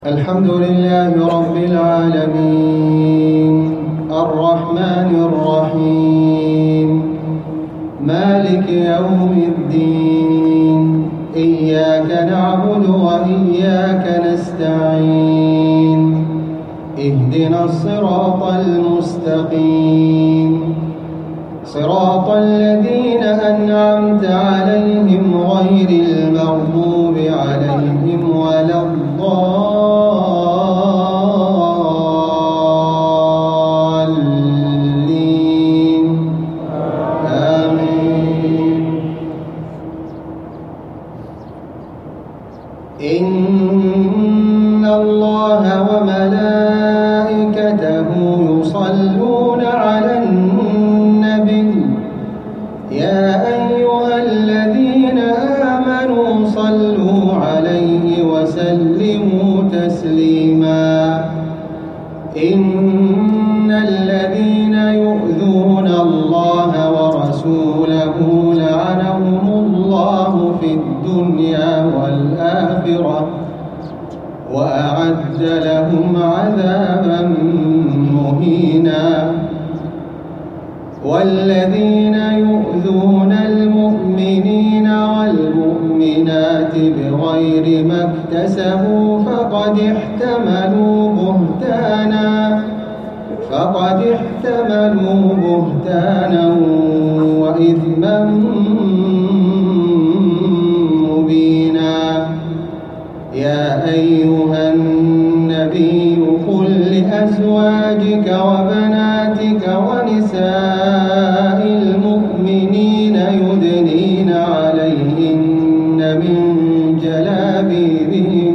الحمد لله رب العالمين الرحمن الرحيم مالك يوم الدين إياك نعبد وإياك نستعين اهدنا الصراط المستقيم صراط الذين أنعمت عليهم غير المغضوب عليهم ولا الضالين آمين. إن الله وملائكته يصلون على النبي يا أيها الذين آمنوا صلوا عليه وسلموا تسليما. إن الذين يؤذون الله ورسوله لعنهم الله في الدنيا والآخرة وأعد لهم عذابا مهينا. والذين يؤذون المؤمنين والمؤمنات بغير ما اكتسبوا فقد احتملوا بهتانا وإثما مبينا. يا أيها النبي قل لأزواجك وبناتك ونساء المؤمنين يدنين عليهن من جلابيبهن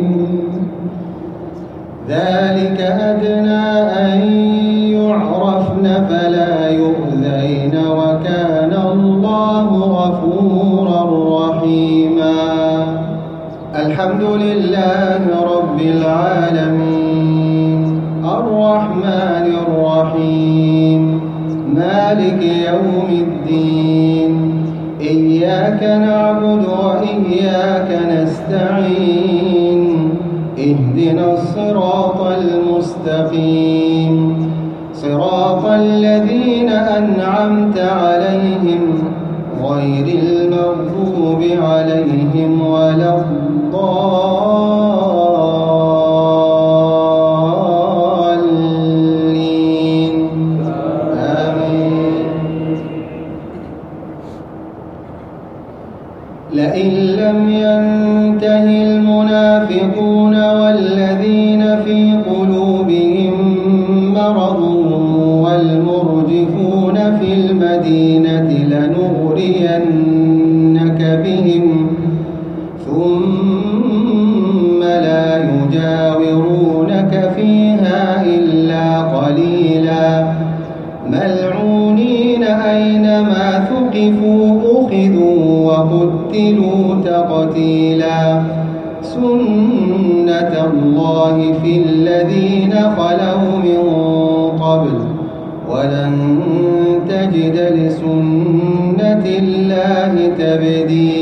ذلك أدنى أن يعرفن فلا يؤذين وكان الله غفورا رحيما. الحمد لله رب العالمين الرحمن الرحيم مالك يوم الدين إياك نعبد وإياك نستعين اهدنا الصراط المستقيم صراط الذين أنعمت عليهم غير المغضوب عليهم ولا الضالين آمين. لئن لم ينتهي المنافقون والذين في قلوبهم مرض والمرجفون في المدينة لنغرينك بهم ثم لا يجاورونك فيها إلا قليلا ملعونين أينما ثقفوا أخذوا وقتلوا تقتيلا. سنة الله في الذين خلوا من قبل ولن تجد لسنة الله تبديلا.